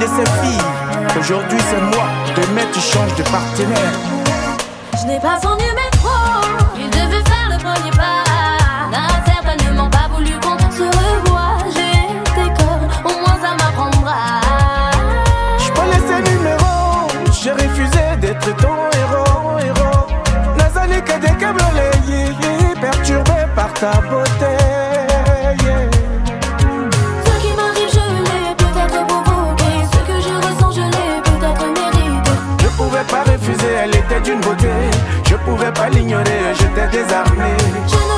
de ces filles. Aujourd'hui c'est moi, demain tu changes de partenaire. Je n'ai pas son numéro, il devait faire le premier pas. N'a certainement pas voulu qu'on se revoie. J'ai tes codes, au moins ça m'apprendra. Je peux laisser numéro, j'ai refusé d'être ton héros. Nazali que des câbles perturbé par ta beauté. Ce qui m'arrive je l'ai peut-être provoqué. Ce que je ressens je l'ai peut-être mérité. Je pouvais pas refuser, elle était d'une beauté. Je pouvais pas l'ignorer, j'étais désarmé. Je